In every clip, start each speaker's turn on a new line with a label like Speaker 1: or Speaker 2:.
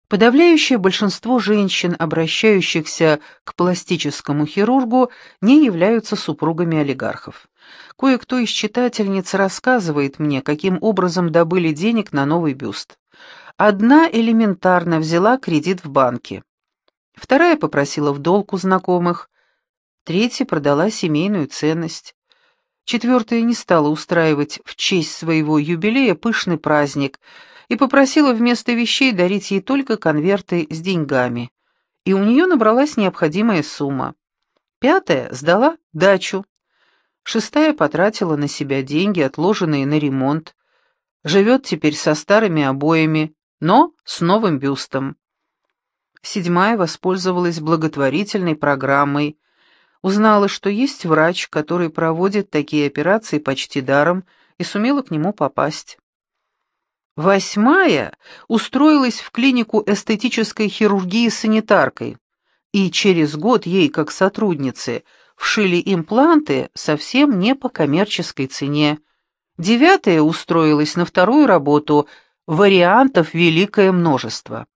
Speaker 1: Подавляющее большинство женщин, обращающихся к пластическому хирургу, не являются супругами олигархов. Кое-кто из читательниц рассказывает мне, каким образом добыли денег на новый бюст. Одна элементарно взяла кредит в банке. Вторая попросила в долг у знакомых. Третья продала семейную ценность. Четвертая не стала устраивать в честь своего юбилея пышный праздник и попросила вместо вещей дарить ей только конверты с деньгами. И у нее набралась необходимая сумма. Пятая сдала дачу. Шестая потратила на себя деньги, отложенные на ремонт. Живет теперь со старыми обоями, но с новым бюстом. Седьмая воспользовалась благотворительной программой. Узнала, что есть врач, который проводит такие операции почти даром, и сумела к нему попасть. Восьмая устроилась в клинику эстетической хирургии санитаркой, и через год ей, как сотруднице, вшили импланты совсем не по коммерческой цене. Девятая устроилась на вторую работу, вариантов великое множество.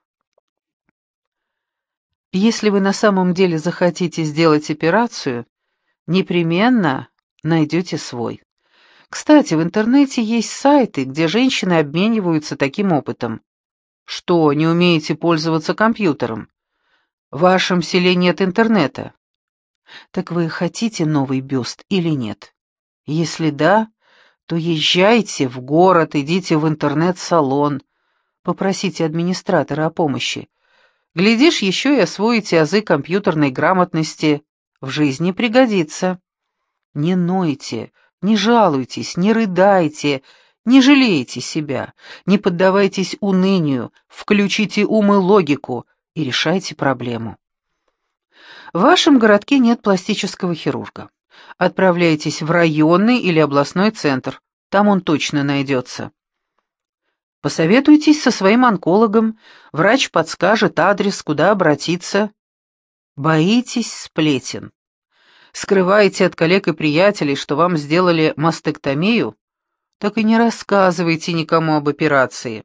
Speaker 1: Если вы на самом деле захотите сделать операцию, непременно найдете свой. Кстати, в интернете есть сайты, где женщины обмениваются таким опытом. Что, не умеете пользоваться компьютером? В вашем селе нет интернета. Так вы хотите новый бюст или нет? Если да, то езжайте в город, идите в интернет-салон, попросите администратора о помощи. Глядишь, еще и освоите азы компьютерной грамотности. В жизни пригодится. Не нойте, не жалуйтесь, не рыдайте, не жалейте себя, не поддавайтесь унынию, включите ум и логику и решайте проблему. В вашем городке нет пластического хирурга. Отправляйтесь в районный или областной центр, там он точно найдется. Посоветуйтесь со своим онкологом, врач подскажет адрес, куда обратиться. Боитесь сплетен. Скрываете от коллег и приятелей, что вам сделали мастектомию, так и не рассказывайте никому об операции.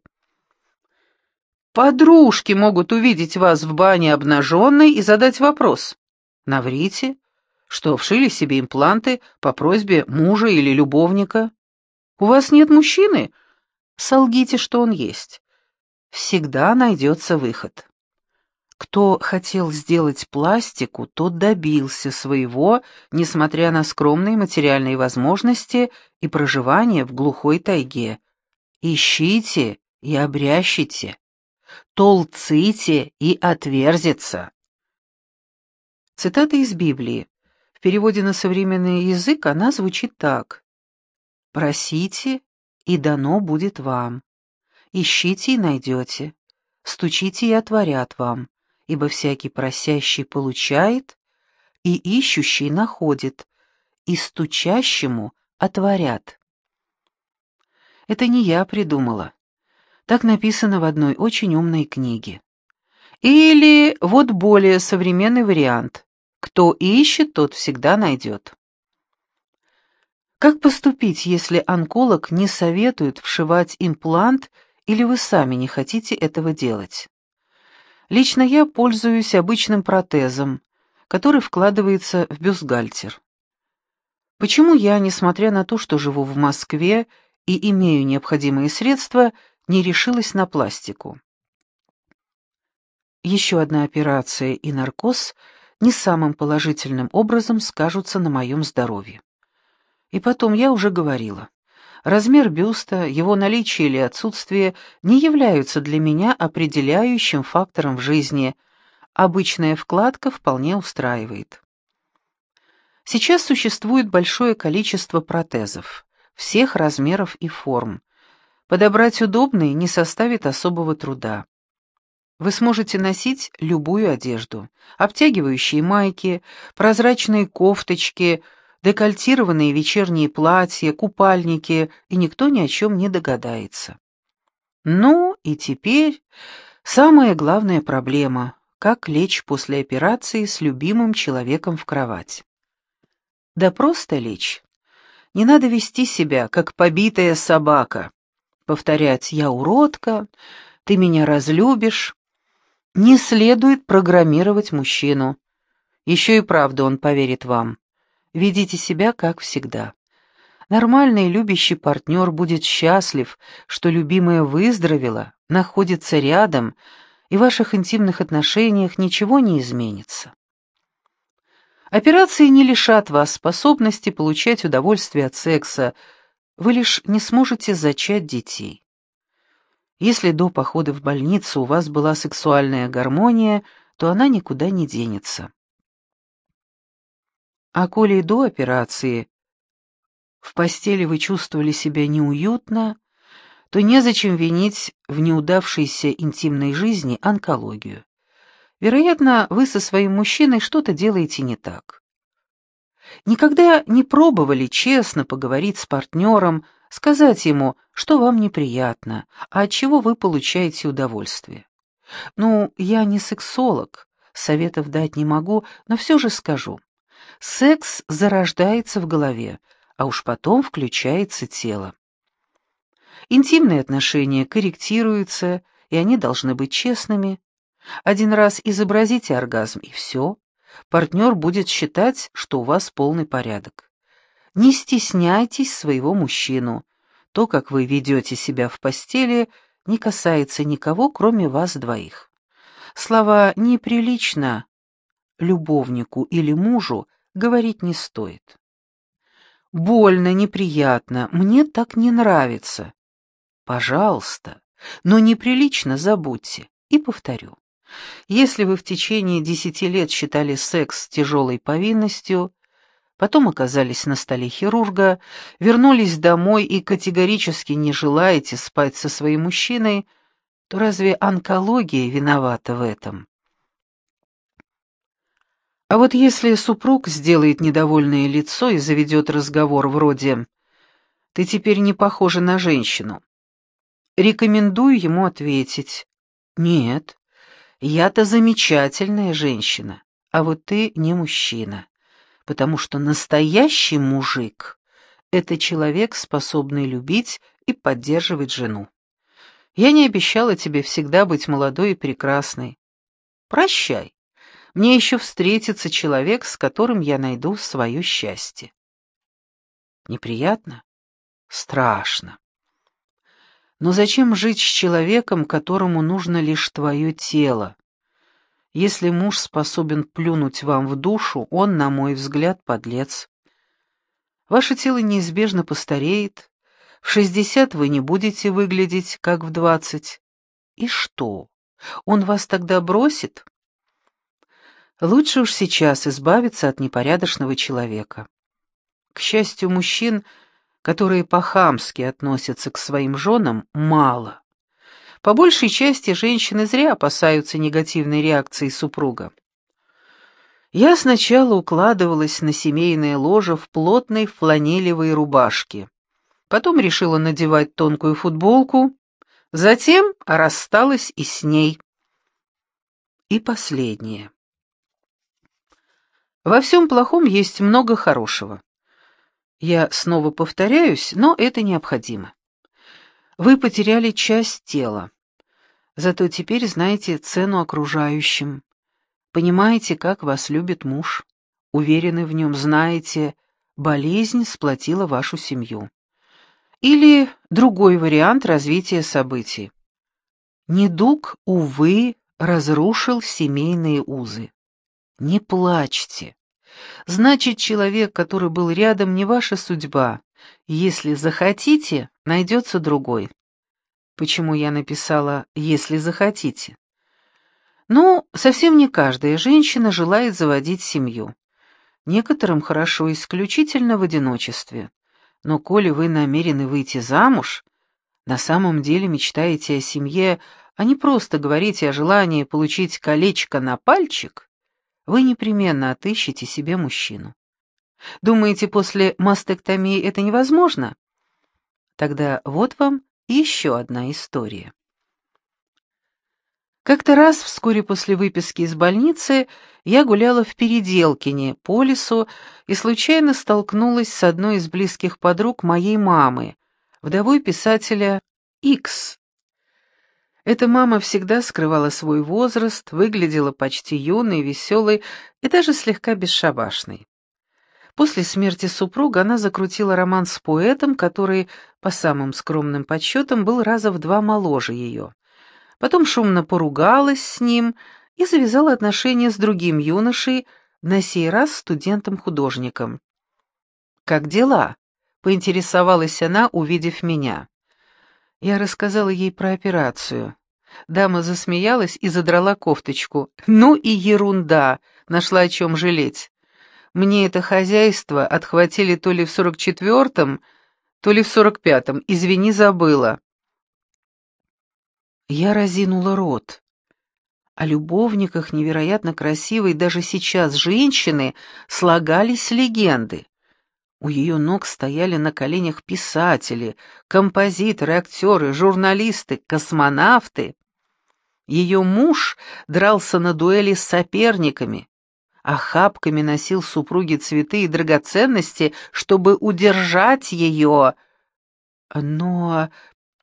Speaker 1: Подружки могут увидеть вас в бане обнаженной и задать вопрос. Наврите, что вшили себе импланты по просьбе мужа или любовника. У вас нет мужчины? Солгите, что он есть. Всегда найдется выход. Кто хотел сделать пластику, тот добился своего, несмотря на скромные материальные возможности и проживание в глухой тайге. Ищите и обрящите, толците и отверзится. Цитата из Библии. В переводе на современный язык она звучит так: «Просите, и дано будет вам. Ищите и найдете, стучите и отворят вам, ибо всякий просящий получает, и ищущий находит, и стучащему отворят». Это не я придумала. Так написано в одной очень умной книге. Или вот более современный вариант: кто ищет, тот всегда найдет. Как поступить, если онколог не советует вшивать имплант или вы сами не хотите этого делать? Лично я пользуюсь обычным протезом, который вкладывается в бюстгальтер. Почему я, несмотря на то, что живу в Москве и имею необходимые средства, не решилась на пластику? Еще одна операция и наркоз не самым положительным образом скажутся на моем здоровье. И потом, я уже говорила, размер бюста, его наличие или отсутствие не являются для меня определяющим фактором в жизни. Обычная вкладка вполне устраивает. Сейчас существует большое количество протезов, всех размеров и форм. Подобрать удобный не составит особого труда. Вы сможете носить любую одежду: обтягивающие майки, прозрачные кофточки, декольтированные вечерние платья, купальники, и никто ни о чем не догадается. Ну и теперь самая главная проблема — как лечь после операции с любимым человеком в кровать. Да просто лечь. Не надо вести себя, как побитая собака. Повторять: «Я уродка», «Ты меня разлюбишь». Не следует программировать мужчину. Еще и правда он поверит вам. Ведите себя, как всегда. Нормальный любящий партнер будет счастлив, что любимая выздоровела, находится рядом, и в ваших интимных отношениях ничего не изменится. Операции не лишат вас способности получать удовольствие от секса, вы лишь не сможете зачать детей. Если до похода в больницу у вас была сексуальная гармония, то она никуда не денется. А коли и до операции в постели вы чувствовали себя неуютно, то незачем винить в неудавшейся интимной жизни онкологию. Вероятно, вы со своим мужчиной что-то делаете не так. Никогда не пробовали честно поговорить с партнером, сказать ему, что вам неприятно, а от чего вы получаете удовольствие. Ну, я не сексолог, советов дать не могу, но все же скажу. Секс зарождается в голове, а уж потом включается тело. Интимные отношения корректируются, и они должны быть честными. Один раз изобразите оргазм, и все. Партнер будет считать, что у вас полный порядок. Не стесняйтесь своего мужчину. То, как вы ведете себя в постели, не касается никого, кроме вас двоих. Слова «неприлично» любовнику или мужу говорить не стоит. Больно, неприятно, мне так не нравится. Пожалуйста, но неприлично забудьте. И повторю. Если вы в течение 10 лет считали секс тяжелой повинностью, потом оказались на столе хирурга, вернулись домой и категорически не желаете спать со своим мужчиной, то разве онкология виновата в этом? А вот если супруг сделает недовольное лицо и заведет разговор вроде «ты теперь не похожа на женщину», рекомендую ему ответить «нет, я-то замечательная женщина, а вот ты не мужчина, потому что настоящий мужик — это человек, способный любить и поддерживать жену. Я не обещала тебе всегда быть молодой и прекрасной. Прощай, мне еще встретится человек, с которым я найду свое счастье». Неприятно? Страшно. Но зачем жить с человеком, которому нужно лишь твое тело? Если муж способен плюнуть вам в душу, он, на мой взгляд, подлец. Ваше тело неизбежно постареет. В 60 вы не будете выглядеть, как в 20. И что? Он вас тогда бросит? Лучше уж сейчас избавиться от непорядочного человека. К счастью, мужчин, которые по-хамски относятся к своим женам, мало. По большей части женщины зря опасаются негативной реакции супруга. Я сначала укладывалась на семейное ложе в плотной фланелевой рубашке, потом решила надевать тонкую футболку, затем рассталась и с ней. И последнее. Во всем плохом есть много хорошего. Я снова повторяюсь, но это необходимо. Вы потеряли часть тела, зато теперь знаете цену окружающим. Понимаете, как вас любит муж. Уверены в нем, знаете, болезнь сплотила вашу семью. Или другой вариант развития событий. Недуг, увы, разрушил семейные узы. Не плачьте. Значит, человек, который был рядом, не ваша судьба. Если захотите, найдется другой. Почему я написала «если захотите»? Ну, совсем не каждая женщина желает заводить семью. Некоторым хорошо исключительно в одиночестве. Но коли вы намерены выйти замуж, на самом деле мечтаете о семье, а не просто говорите о желании получить колечко на пальчик, вы непременно отыщете себе мужчину. Думаете, после мастектомии это невозможно? Тогда вот вам еще одна история. Как-то раз, вскоре после выписки из больницы, я гуляла в Переделкине по лесу и случайно столкнулась с одной из близких подруг моей мамы, вдовой писателя Икс. Эта мама всегда скрывала свой возраст, выглядела почти юной, веселой и даже слегка бесшабашной. После смерти супруга она закрутила роман с поэтом, который, по самым скромным подсчетам, был раза в 2 моложе ее. Потом шумно поругалась с ним и завязала отношения с другим юношей, на сей раз студентом-художником. «Как дела?» — поинтересовалась она, увидев меня. Я рассказала ей про операцию. Дама засмеялась и задрала кофточку. «Ну и ерунда!» — нашла о чем жалеть. «Мне это хозяйство отхватили то ли в 44-м, то ли в 45-м. Извини, забыла». Я разинула рот. О любовниках невероятно красивой даже сейчас женщины слагались легенды. У ее ног стояли на коленях писатели, композиторы, актеры, журналисты, космонавты. Ее муж дрался на дуэли с соперниками, охапками носил супруге цветы и драгоценности, чтобы удержать ее. Но...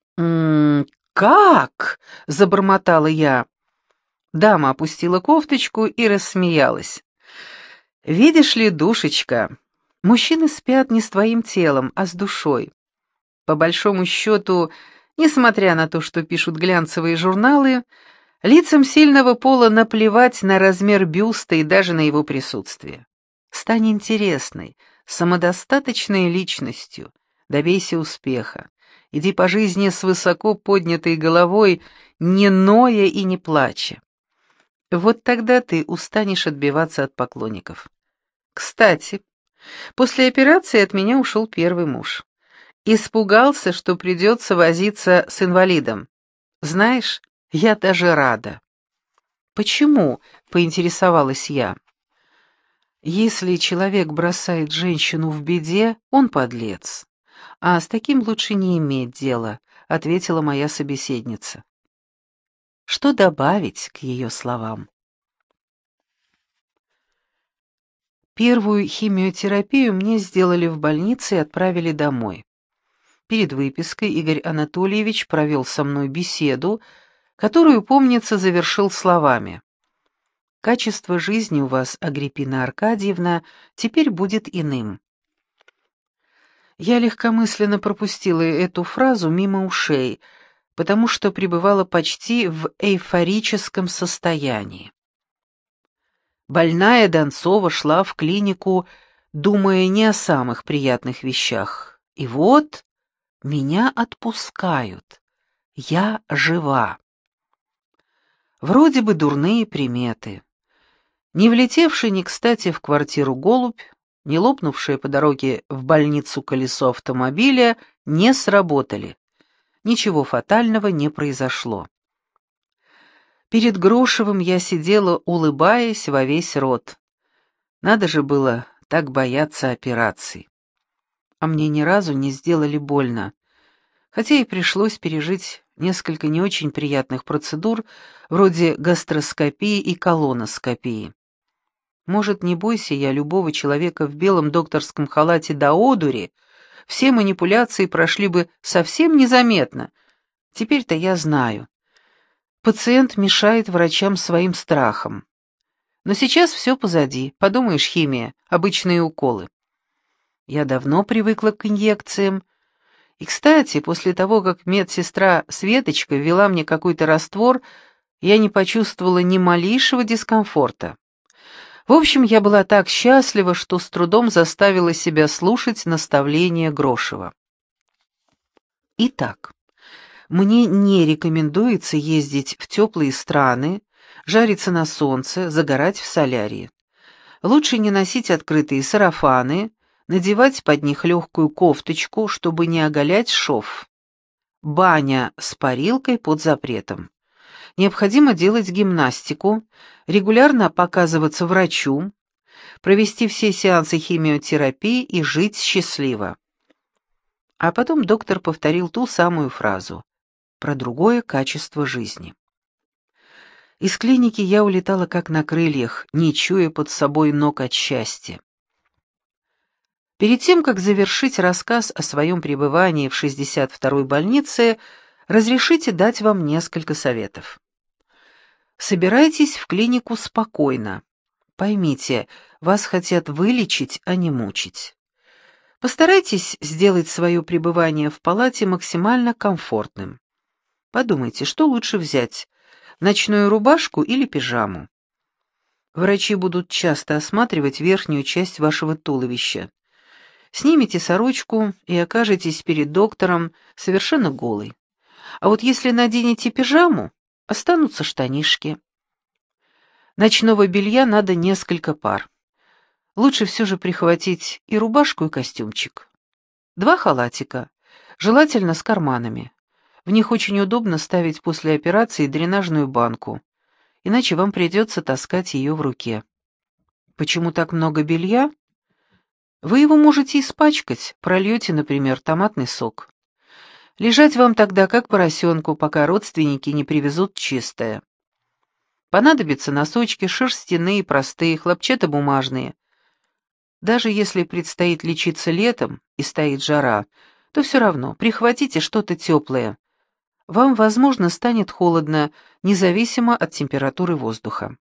Speaker 1: как?» — забормотала я. Дама опустила кофточку и рассмеялась. «Видишь ли, душечка, мужчины спят не с твоим телом, а с душой. По большому счету, несмотря на то, что пишут глянцевые журналы, лицам сильного пола наплевать на размер бюста и даже на его присутствие. Стань интересной, самодостаточной личностью, добейся успеха. Иди по жизни с высоко поднятой головой, не ноя и не плача. Вот тогда ты устанешь отбиваться от поклонников. Кстати, после операции от меня ушел первый муж. Испугался, что придется возиться с инвалидом. Знаешь, я даже рада». «Почему?» — поинтересовалась я. «Если человек бросает женщину в беде, он подлец. А с таким лучше не иметь дела», — ответила моя собеседница. Что добавить к ее словам? Первую химиотерапию мне сделали в больнице и отправили домой. Перед выпиской Игорь Анатольевич провел со мной беседу, которую, помнится, завершил словами: «Качество жизни у вас, Агриппина Аркадьевна, теперь будет иным». Я легкомысленно пропустила эту фразу мимо ушей, потому что пребывала почти в эйфорическом состоянии. Больная Донцова шла в клинику, думая не о самых приятных вещах. И вот меня отпускают. Я жива. Вроде бы дурные приметы. Не влетевший не кстати в квартиру голубь, не лопнувшее по дороге в больницу колесо автомобиля не сработали. Ничего фатального не произошло. Перед Грошевым я сидела, улыбаясь во весь рот. Надо же было так бояться операций. А мне ни разу не сделали больно, хотя и пришлось пережить несколько не очень приятных процедур, вроде гастроскопии и колоноскопии. Может, не бойся я любого человека в белом докторском халате до одури, все манипуляции прошли бы совсем незаметно. Теперь-то я знаю. Пациент мешает врачам своим страхом. Но сейчас все позади, подумаешь, химия, обычные уколы. Я давно привыкла к инъекциям. И, кстати, после того, как медсестра Светочка ввела мне какой-то раствор, я не почувствовала ни малейшего дискомфорта. В общем, я была так счастлива, что с трудом заставила себя слушать наставления Грошева. Итак, мне не рекомендуется ездить в теплые страны, жариться на солнце, загорать в солярии. Лучше не носить открытые сарафаны, надевать под них легкую кофточку, чтобы не оголять шов. Баня с парилкой под запретом. Необходимо делать гимнастику, регулярно показываться врачу, провести все сеансы химиотерапии и жить счастливо. А потом доктор повторил ту самую фразу про другое качество жизни. Из клиники я улетала как на крыльях, не чуя под собой ног от счастья. Перед тем, как завершить рассказ о своем пребывании в 62-й больнице, Разрешите дать вам несколько советов. Собирайтесь в клинику спокойно. Поймите, вас хотят вылечить, а не мучить. Постарайтесь сделать свое пребывание в палате максимально комфортным. Подумайте, что лучше взять, ночную рубашку или пижаму. Врачи будут часто осматривать верхнюю часть вашего туловища. Снимите сорочку и окажетесь перед доктором совершенно голой. А вот если наденете пижаму, останутся штанишки. Ночного белья надо несколько пар. Лучше все же прихватить и рубашку, и костюмчик. 2 халатика, желательно с карманами. В них очень удобно ставить после операции дренажную банку, иначе вам придется таскать ее в руке. Почему так много белья? Вы его можете испачкать, прольете, например, томатный сок. Лежать вам тогда как поросенку, пока родственники не привезут чистое. Понадобятся носочки шерстяные, простые, хлопчатобумажные. Даже если предстоит лечиться летом и стоит жара, то все равно прихватите что-то теплое. Вам, возможно, станет холодно, независимо от температуры воздуха.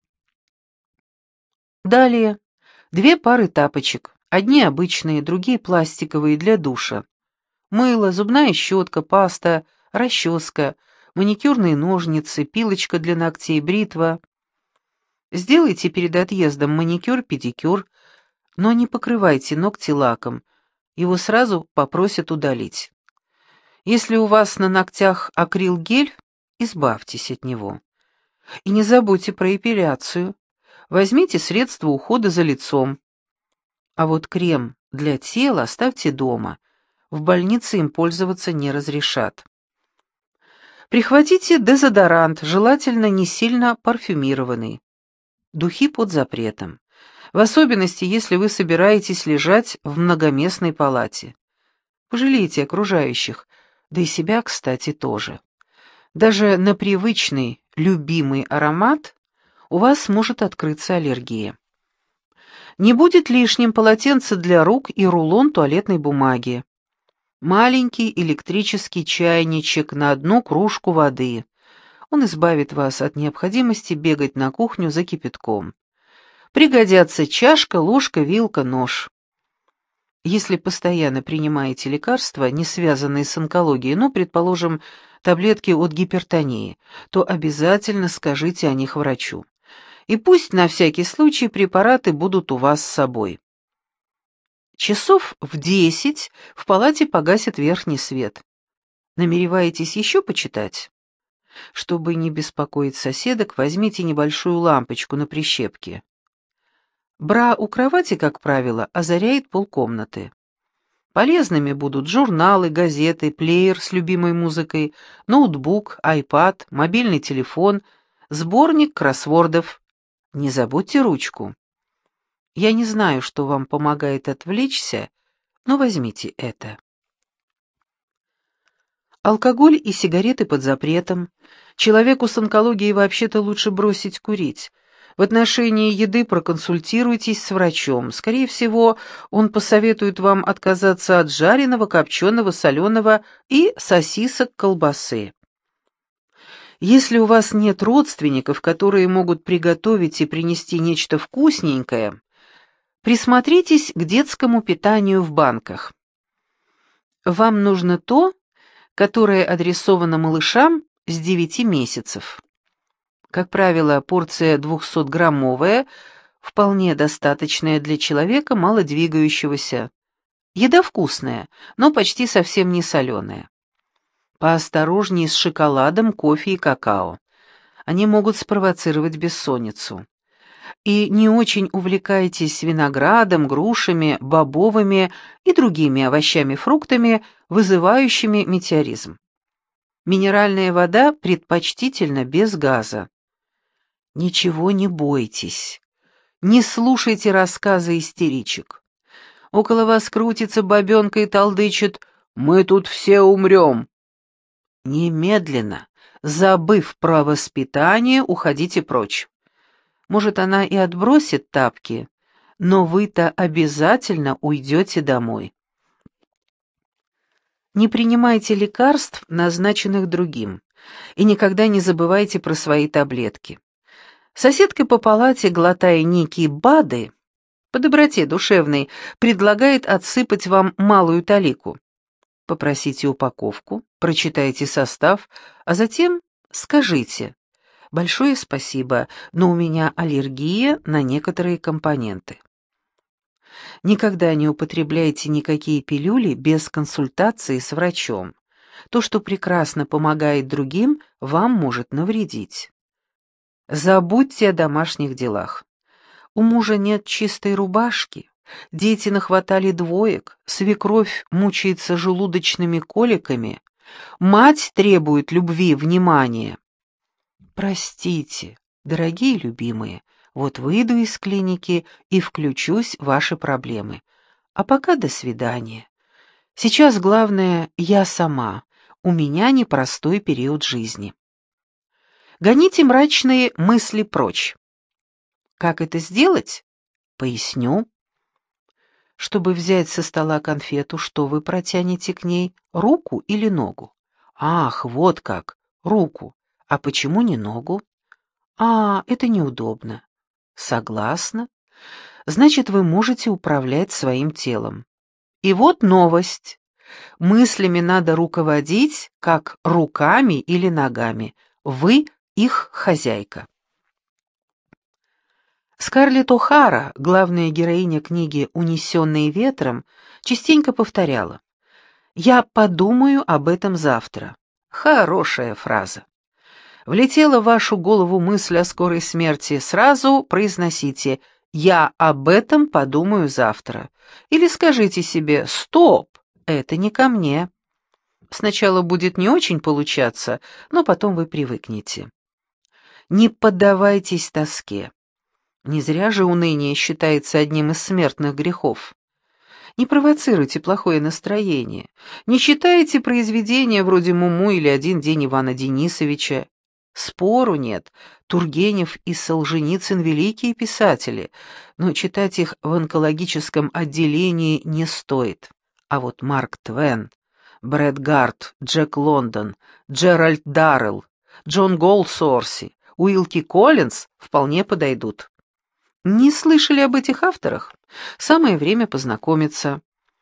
Speaker 1: Далее 2 пары тапочек, одни обычные, другие пластиковые для душа. Мыло, зубная щетка, паста, расческа, маникюрные ножницы, пилочка для ногтей, бритва. Сделайте перед отъездом маникюр-педикюр, но не покрывайте ногти лаком, его сразу попросят удалить. Если у вас на ногтях акрилгель, избавьтесь от него. И не забудьте про эпиляцию. Возьмите средства ухода за лицом. А вот крем для тела оставьте дома. В больнице им пользоваться не разрешат. Прихватите дезодорант, желательно не сильно парфюмированный. Духи под запретом. В особенности, если вы собираетесь лежать в многоместной палате. Пожалейте окружающих, да и себя, кстати, тоже. Даже на привычный, любимый аромат у вас может открыться аллергия. Не будет лишним полотенце для рук и рулон туалетной бумаги. Маленький электрический чайничек на 1 кружку воды. Он избавит вас от необходимости бегать на кухню за кипятком. Пригодятся чашка, ложка, вилка, нож. Если постоянно принимаете лекарства, не связанные с онкологией, ну, предположим, таблетки от гипертонии, то обязательно скажите о них врачу. И пусть на всякий случай препараты будут у вас с собой. Часов в 10 в палате погасит верхний свет. Намереваетесь еще почитать? Чтобы не беспокоить соседок, возьмите небольшую лампочку на прищепке. Бра у кровати, как правило, озаряет полкомнаты. Полезными будут журналы, газеты, плеер с любимой музыкой, ноутбук, айпад, мобильный телефон, сборник кроссвордов. Не забудьте ручку. Я не знаю, что вам помогает отвлечься, но возьмите это. Алкоголь и сигареты под запретом. Человеку с онкологией вообще-то лучше бросить курить. В отношении еды проконсультируйтесь с врачом. Скорее всего, он посоветует вам отказаться от жареного, копченого, соленого и сосисок, колбасы. Если у вас нет родственников, которые могут приготовить и принести нечто вкусненькое, присмотритесь к детскому питанию в банках. Вам нужно то, которое адресовано малышам с 9 месяцев. Как правило, порция 200-граммовая, вполне достаточная для человека, мало двигающегося. Еда вкусная, но почти совсем не соленая. Поосторожнее с шоколадом, кофе и какао. Они могут спровоцировать бессонницу. И не очень увлекайтесь виноградом, грушами, бобовыми и другими овощами-фруктами, вызывающими метеоризм. Минеральная вода предпочтительно без газа. Ничего не бойтесь. Не слушайте рассказы истеричек. Около вас крутится бабенка и толдычит: «Мы тут все умрем». Немедленно, забыв про воспитание, уходите прочь. Может, она и отбросит тапки, но вы-то обязательно уйдете домой. Не принимайте лекарств, назначенных другим, и никогда не забывайте про свои таблетки. Соседка по палате, глотая некие БАДы, по доброте душевной, предлагает отсыпать вам малую талику. Попросите упаковку, прочитайте состав, а затем скажите: «Большое спасибо, но у меня аллергия на некоторые компоненты». Никогда не употребляйте никакие пилюли без консультации с врачом. То, что прекрасно помогает другим, вам может навредить. Забудьте о домашних делах. У мужа нет чистой рубашки, дети нахватали двоек, свекровь мучается желудочными коликами, мать требует любви и внимания. Простите, дорогие любимые, вот выйду из клиники и включусь в ваши проблемы. А пока до свидания. Сейчас главное я сама, у меня непростой период жизни. Гоните мрачные мысли прочь. Как это сделать? Поясню. Чтобы взять со стола конфету, что вы протянете к ней, руку или ногу? Ах, вот как, руку. А почему не ногу? Это неудобно. Согласна. Значит, вы можете управлять своим телом. И вот новость. Мыслями надо руководить, как руками или ногами. Вы их хозяйка. Скарлетт О'Хара, главная героиня книги «Унесенные ветром», частенько повторяла: «Я подумаю об этом завтра». Хорошая фраза. Влетела в вашу голову мысль о скорой смерти, сразу произносите: «Я об этом подумаю завтра». Или скажите себе: «Стоп, это не ко мне». Сначала будет не очень получаться, но потом вы привыкнете. Не поддавайтесь тоске. Не зря же уныние считается одним из смертных грехов. Не провоцируйте плохое настроение. Не читайте произведения вроде «Муму» или «Один день Ивана Денисовича». Спору нет, Тургенев и Солженицын — великие писатели, но читать их в онкологическом отделении не стоит. А вот Марк Твен, Брэд Гарт, Джек Лондон, Джеральд Даррелл, Джон Голсуорси, Уилки Коллинз вполне подойдут. Не слышали об этих авторах? Самое время познакомиться.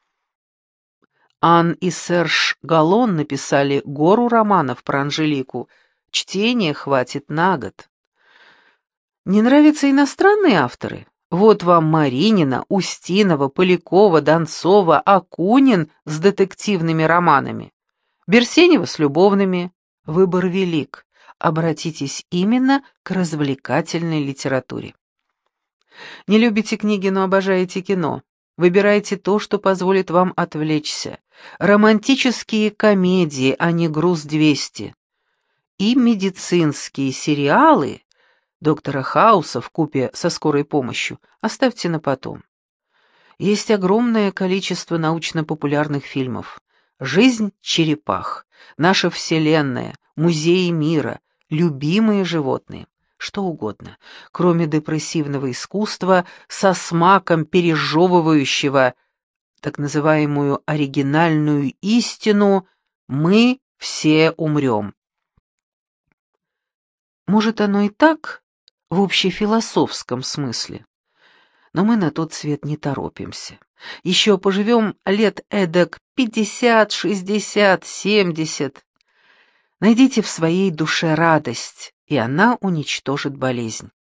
Speaker 1: Ан и Серж Галлон написали гору романов про Анжелику. Чтения хватит на год. Не нравятся иностранные авторы? Вот вам Маринина, Устинова, Полякова, Донцова, Акунин с детективными романами. Берсенева с любовными. Выбор велик. Обратитесь именно к развлекательной литературе. Не любите книги, но обожаете кино. Выбирайте то, что позволит вам отвлечься. Романтические комедии, а не «Груз-200». И медицинские сериалы доктора Хауса вкупе со скорой помощью оставьте на потом. Есть огромное количество научно-популярных фильмов. «Жизнь черепах», «Наша Вселенная», «Музеи мира», «Любимые животные». Что угодно, кроме депрессивного искусства со смаком пережевывающего так называемую оригинальную истину «мы все умрем». Может, оно и так, в общефилософском смысле, но мы на тот свет не торопимся. Еще поживем лет эдак 50, 60, 70. Найдите в своей душе радость, и она уничтожит болезнь.